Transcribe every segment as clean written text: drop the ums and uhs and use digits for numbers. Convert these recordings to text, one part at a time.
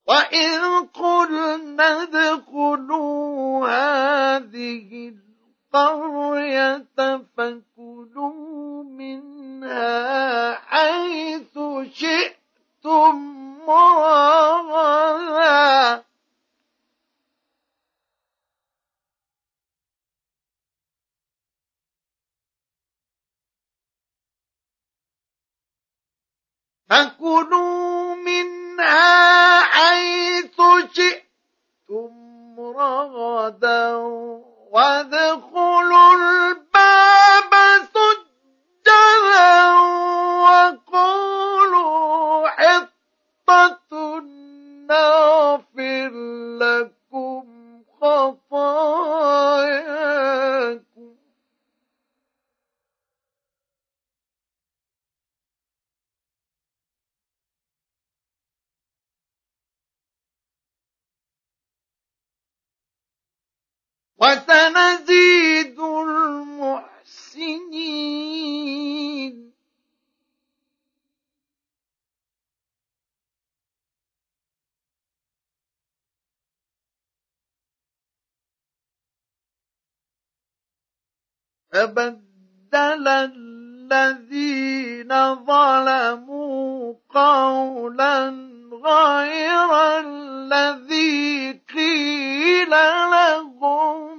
وإذ قلنا ادخلوا هذه القرية فكلوا منها حيث شئتم رغدا فكلوا منها حيث شئتم رغدا وادخلوا الباب سجدا وقولوا حطة نغفر لكم خطاياكم وسنزيد المحسنين فبدل الذين ظلموا قولا غير الذي قيل لهم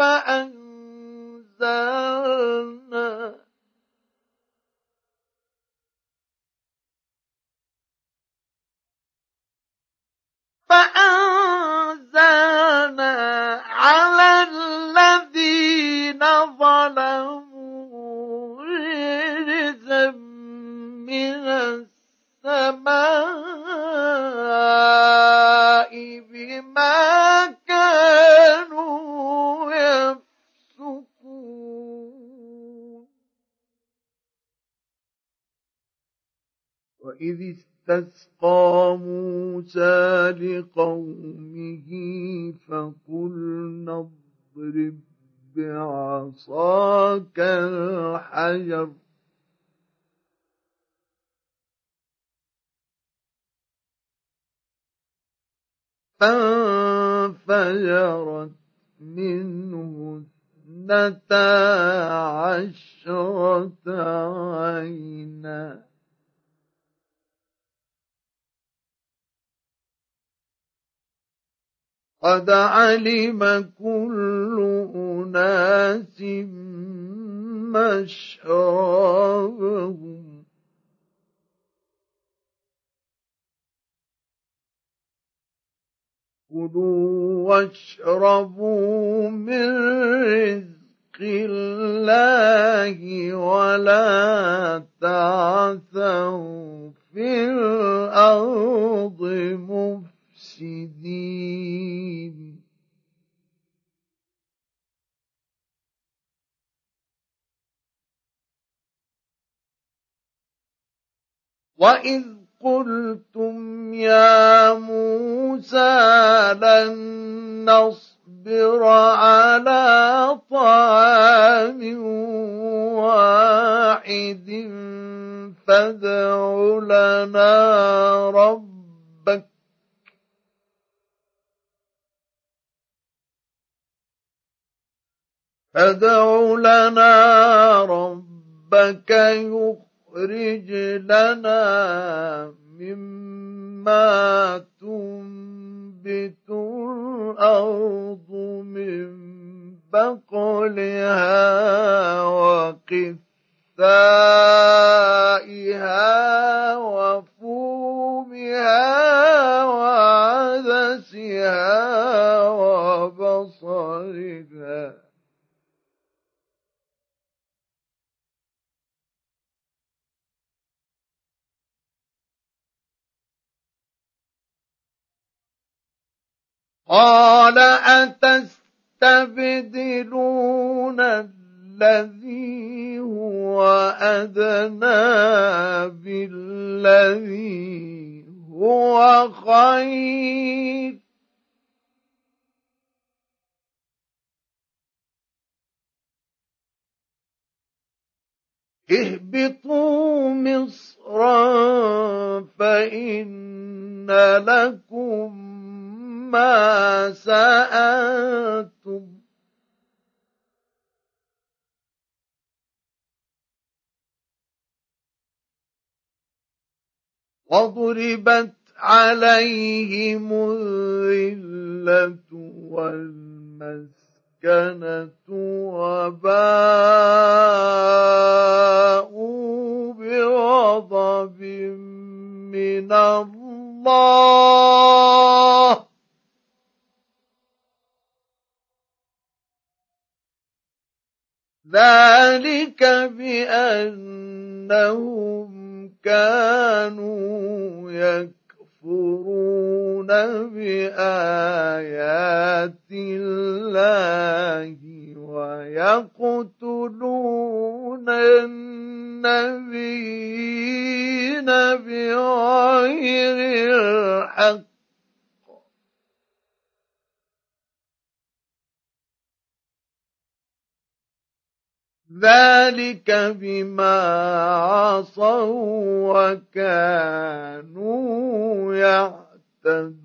فأنزلنا على الذين ظلموا رجزا من السماء بما كانوا يفسقون وإذ استسقى موسى لقومه فقلنا اضرب بعصاك الحجر فانفجرت منه 12 عينا قد علم كل أناس مشربهم كلوا واشربوا من رزق الله ولا تعثوا في الأرض مفسدين وإذ قلتم يا موسى لن نصبر على طعام واحد فادع لنا ربك يخرج لنا مما تنبت الأرض من بقلها وقثائها وفومها وعدسها وبصلها قال أتستبدلون الذي هو أدنى بالذي هو خير اهبطوا مصرا فإن لكم ما سألتم وضربت عليهم الذلة والمسكنة وباءوا بغضب من الله ذلك بأنهم كانوا يكفرون بآيات الله ويقتلون النبيين بغير الحق ذلك بما عصوا وكانوا يعتدون